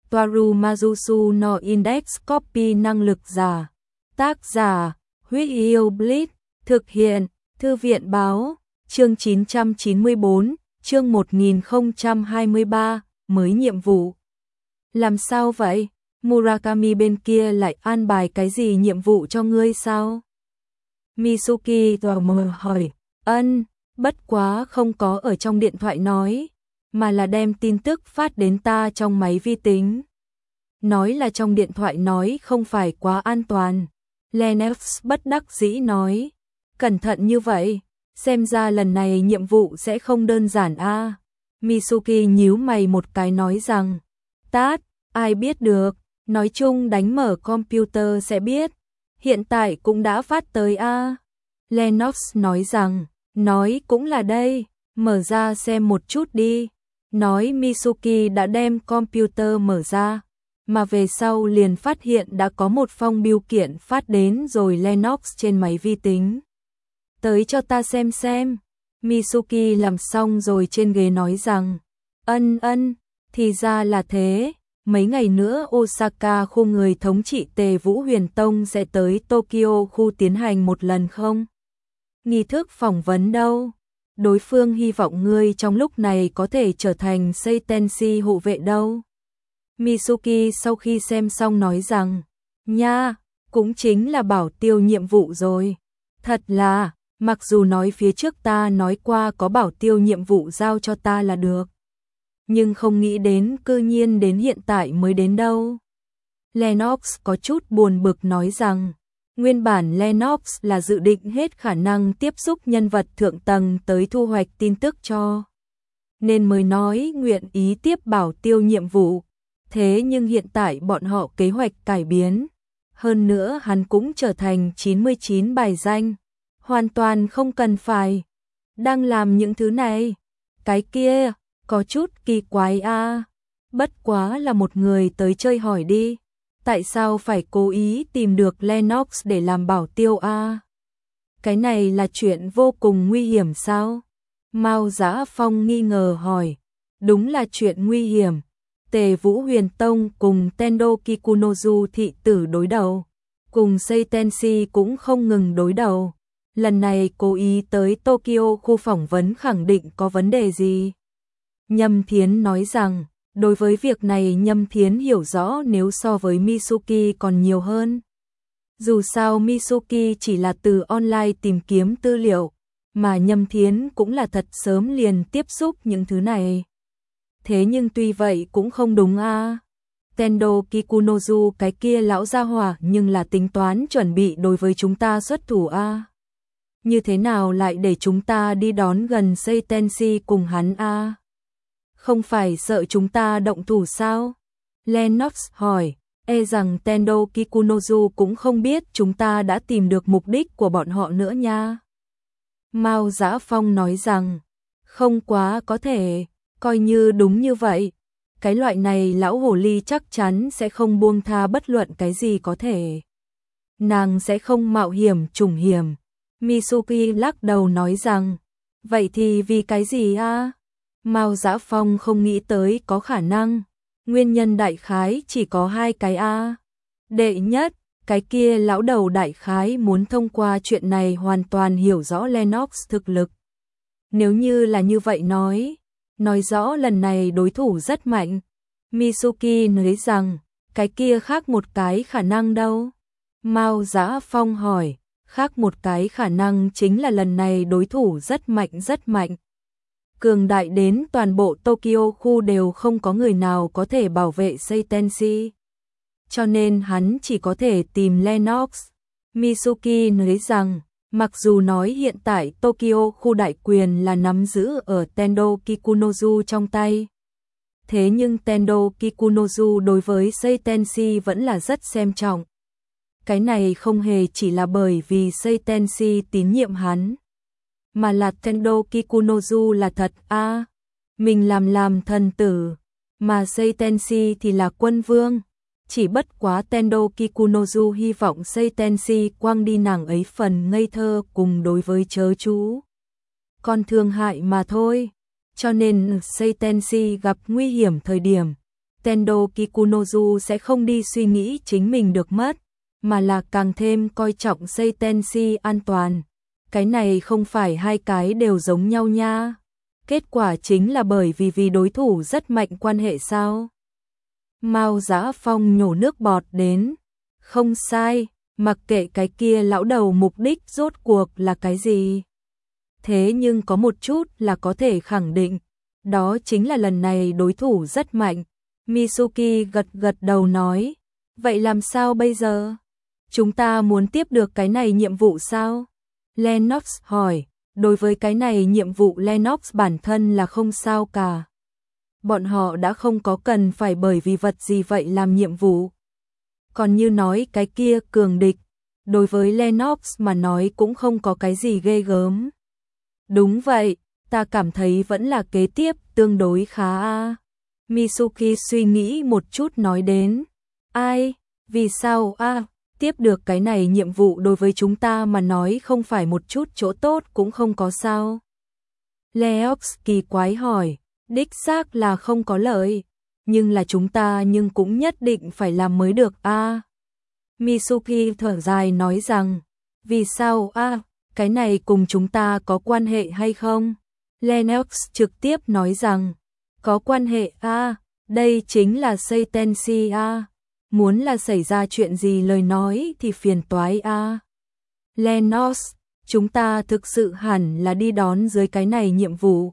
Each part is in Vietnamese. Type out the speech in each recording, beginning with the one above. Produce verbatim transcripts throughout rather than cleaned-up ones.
Toaru Majusu no Index Copy năng lực giả. Tác giả, Huyết Yêu Blitz, thực hiện, Thư viện báo, chương chín trăm chín mươi tư, chương một nghìn không trăm hai mươi ba, mới nhiệm vụ. Làm sao vậy? Murakami bên kia lại an bài cái gì nhiệm vụ cho ngươi sao? Mitsuki tò mò hỏi, ân, bất quá không có ở trong điện thoại nói, mà là đem tin tức phát đến ta trong máy vi tính. Nói là trong điện thoại nói không phải quá an toàn. Lennox bất đắc dĩ nói, cẩn thận như vậy, xem ra lần này nhiệm vụ sẽ không đơn giản a. À. Mitsuki nhíu mày một cái nói rằng, tát, ai biết được, nói chung đánh mở computer sẽ biết, hiện tại cũng đã phát tới a. À. Lennox nói rằng, nói cũng là đây, mở ra xem một chút đi. Nói Mitsuki đã đem computer mở ra, mà về sau liền phát hiện đã có một phong bưu kiện phát đến rồi Lennox trên máy vi tính. Tới cho ta xem xem. Mitsuki làm xong rồi trên ghế nói rằng, ân ân, thì ra là thế, mấy ngày nữa Osaka khu người thống trị Tề Vũ Huyền Tông sẽ tới Tokyo khu tiến hành một lần không? Nghi thức phỏng vấn đâu? Đối phương hy vọng ngươi trong lúc này có thể trở thành Seitenshi hộ vệ đâu. Mitsuki sau khi xem xong nói rằng, nha, cũng chính là bảo tiêu nhiệm vụ rồi. Thật là, mặc dù nói phía trước ta nói qua có bảo tiêu nhiệm vụ giao cho ta là được. Nhưng không nghĩ đến cư nhiên đến hiện tại mới đến đâu. Lennox có chút buồn bực nói rằng, nguyên bản Lennox là dự định hết khả năng tiếp xúc nhân vật thượng tầng tới thu hoạch tin tức cho. Nên mới nói nguyện ý tiếp bảo tiêu nhiệm vụ. Thế nhưng hiện tại bọn họ kế hoạch cải biến. Hơn nữa hắn cũng trở thành chín mươi chín bài danh. Hoàn toàn không cần phải. Đang làm những thứ này. Cái kia, có chút kỳ quái a. À. Bất quá là một người tới chơi hỏi đi. Tại sao phải cố ý tìm được Lennox để làm bảo tiêu a? À? Cái này là chuyện vô cùng nguy hiểm sao? Mao Dã Phong nghi ngờ hỏi. Đúng là chuyện nguy hiểm. Tề Vũ Huyền Tông cùng Tendo Kikunozu thị tử đối đầu. Cùng Seitenshi cũng không ngừng đối đầu. Lần này cố ý tới Tokyo khu phỏng vấn khẳng định có vấn đề gì? Nhâm Thiến nói rằng, đối với việc này Nhâm Thiến hiểu rõ nếu so với Mitsuki còn nhiều hơn. Dù sao Mitsuki chỉ là từ online tìm kiếm tư liệu, mà Nhâm Thiến cũng là thật sớm liền tiếp xúc những thứ này. Thế nhưng tuy vậy cũng không đúng a. À. Tendo Kikunozu cái kia lão gia hỏa nhưng là tính toán chuẩn bị đối với chúng ta xuất thủ a. À. Như thế nào lại để chúng ta đi đón gần Seitenshi cùng hắn a? À? Không phải sợ chúng ta động thủ sao? Lennox hỏi, e rằng Tendo Kikunozu cũng không biết chúng ta đã tìm được mục đích của bọn họ nữa nha. Mao Dã Phong nói rằng, không quá có thể, coi như đúng như vậy. Cái loại này lão hồ ly chắc chắn sẽ không buông tha bất luận cái gì có thể. Nàng sẽ không mạo hiểm trùng hiểm. Mitsuki lắc đầu nói rằng, vậy thì vì cái gì a? À? Mao Dã Phong không nghĩ tới có khả năng. Nguyên nhân đại khái chỉ có hai cái a. À. Đệ nhất, cái kia lão đầu đại khái muốn thông qua chuyện này hoàn toàn hiểu rõ Lennox thực lực. Nếu như là như vậy nói, nói rõ lần này đối thủ rất mạnh. Mitsuki nói rằng, cái kia khác một cái khả năng đâu? Mao Dã Phong hỏi, khác một cái khả năng chính là lần này đối thủ rất mạnh rất mạnh. Cường đại đến toàn bộ Tokyo khu đều không có người nào có thể bảo vệ Seitenshi. Cho nên hắn chỉ có thể tìm Lennox. Mitsuki nói rằng, mặc dù nói hiện tại Tokyo khu đại quyền là nắm giữ ở Tendo Kikunozu trong tay. Thế nhưng Tendo Kikunozu đối với Seitenshi vẫn là rất xem trọng. Cái này không hề chỉ là bởi vì Seitenshi tín nhiệm hắn, mà là Tendo Kikunozu là thật a. À, mình làm làm thần tử, mà Seitenshi thì là quân vương. Chỉ bất quá Tendo Kikunozu hy vọng Seitenshi quăng đi nàng ấy phần ngây thơ cùng đối với chớ chú. Con thương hại mà thôi. Cho nên Seitenshi gặp nguy hiểm thời điểm, Tendo Kikunozu sẽ không đi suy nghĩ chính mình được mất, mà là càng thêm coi trọng Seitenshi an toàn. Cái này không phải hai cái đều giống nhau nha. Kết quả chính là bởi vì vì đối thủ rất mạnh quan hệ sao? Mao Dã Phong nhổ nước bọt đến. Không sai, mặc kệ cái kia lão đầu mục đích rốt cuộc là cái gì. Thế nhưng có một chút là có thể khẳng định, đó chính là lần này đối thủ rất mạnh. Mitsuki gật gật đầu nói, vậy làm sao bây giờ? Chúng ta muốn tiếp được cái này nhiệm vụ sao? Lennox hỏi, đối với cái này nhiệm vụ Lennox bản thân là không sao cả. Bọn họ đã không có cần phải bởi vì vật gì vậy làm nhiệm vụ. Còn như nói cái kia cường địch, đối với Lennox mà nói cũng không có cái gì ghê gớm. Đúng vậy, ta cảm thấy vẫn là kế tiếp tương đối khá a. Mitsuki suy nghĩ một chút nói đến. Ai? Vì sao a? Tiếp được cái này nhiệm vụ đối với chúng ta mà nói không phải một chút chỗ tốt cũng không có sao. Leox kỳ quái hỏi, đích xác là không có lợi, nhưng là chúng ta nhưng cũng nhất định phải làm mới được a. Mitsuki thở dài nói rằng, vì sao a? Cái này cùng chúng ta có quan hệ hay không? Lennox trực tiếp nói rằng, có quan hệ a, đây chính là Seitenshi a. Muốn là xảy ra chuyện gì lời nói thì phiền toái a. Lennox, chúng ta thực sự hẳn là đi đón dưới cái này nhiệm vụ.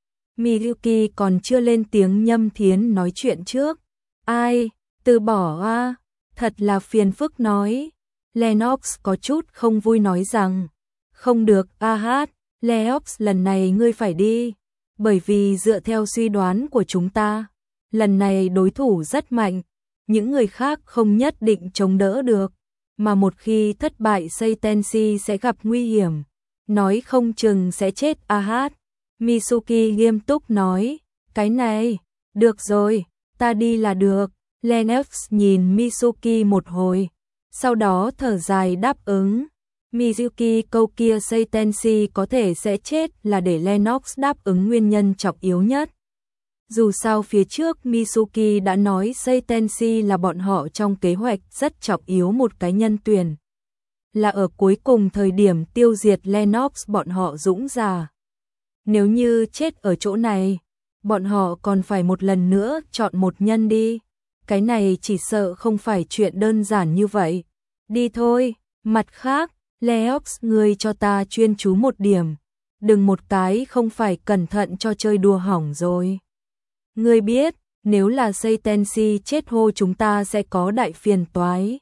Miyuki còn chưa lên tiếng, Nhâm Thiến nói chuyện trước. Ai, từ bỏ a, thật là phiền phức nói. Lennox có chút không vui nói rằng, không được a hát, Lennox lần này ngươi phải đi. Bởi vì dựa theo suy đoán của chúng ta, lần này đối thủ rất mạnh. Những người khác không nhất định chống đỡ được, mà một khi thất bại Seitenshi sẽ gặp nguy hiểm, nói không chừng sẽ chết a hát. Mitsuki nghiêm túc nói, cái này, được rồi, ta đi là được. Lennox nhìn Mitsuki một hồi, sau đó thở dài đáp ứng. Mitsuki câu kia Seitenshi có thể sẽ chết là để Lennox đáp ứng nguyên nhân trọng yếu nhất. Dù sao phía trước Mitsuki đã nói Seitenshi là bọn họ trong kế hoạch rất trọng yếu một cái nhân tuyển. Là ở cuối cùng thời điểm tiêu diệt Lennox bọn họ dũng giả. Nếu như chết ở chỗ này, bọn họ còn phải một lần nữa chọn một nhân đi. Cái này chỉ sợ không phải chuyện đơn giản như vậy. Đi thôi, mặt khác, Leox ngươi cho ta chuyên chú một điểm. Đừng một cái không phải cẩn thận cho chơi đùa hỏng rồi. Ngươi biết, nếu là Seitenshi chết hô chúng ta sẽ có đại phiền toái.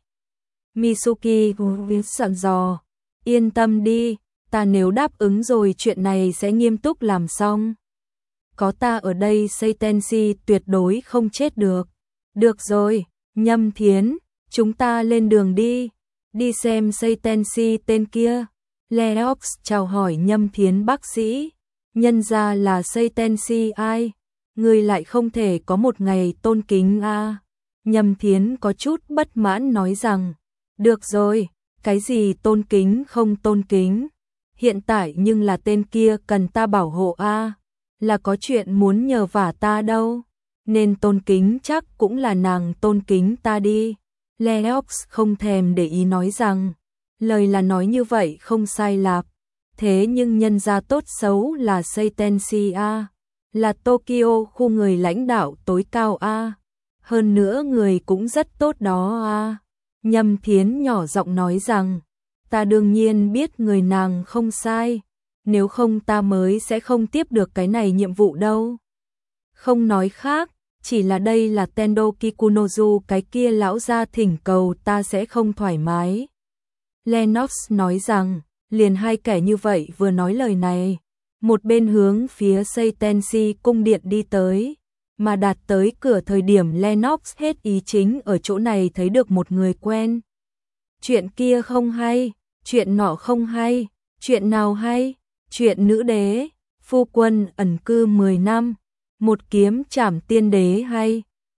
Mitsuki sẵn dò, yên tâm đi, ta nếu đáp ứng rồi chuyện này sẽ nghiêm túc làm xong. Có ta ở đây Seitenshi tuyệt đối không chết được. Được rồi, Nhâm Thiến, chúng ta lên đường đi, đi xem Seitenshi tên kia. Leox chào hỏi Nhâm Thiến bác sĩ, nhân ra là Seitenshi ai? Người lại không thể có một ngày tôn kính a. À. Nhâm Thiến có chút bất mãn nói rằng, được rồi, cái gì tôn kính không tôn kính. Hiện tại nhưng là tên kia cần ta bảo hộ a, à. Là có chuyện muốn nhờ vả ta đâu. Nên tôn kính chắc cũng là nàng tôn kính ta đi. Leox không thèm để ý nói rằng, lời là nói như vậy không sai lạp. Thế nhưng nhân gia tốt xấu là Seitenshi a. Là Tokyo khu người lãnh đạo tối cao a. Hơn nữa người cũng rất tốt đó a. Nhâm Thiến nhỏ giọng nói rằng, ta đương nhiên biết người nàng không sai, nếu không ta mới sẽ không tiếp được cái này nhiệm vụ đâu. Không nói khác, chỉ là đây là Tendo Kikunozu cái kia lão gia thỉnh cầu ta sẽ không thoải mái. Lennox nói rằng, liền hai kẻ như vậy vừa nói lời này. Một bên hướng phía Seitenshi cung điện đi tới, mà đạt tới cửa thời điểm Lennox hết ý chính ở chỗ này thấy được một người quen. Chuyện kia không hay, chuyện nọ không hay, chuyện nào hay, chuyện nữ đế, phu quân ẩn cư mười năm, một kiếm trảm tiên đế hay,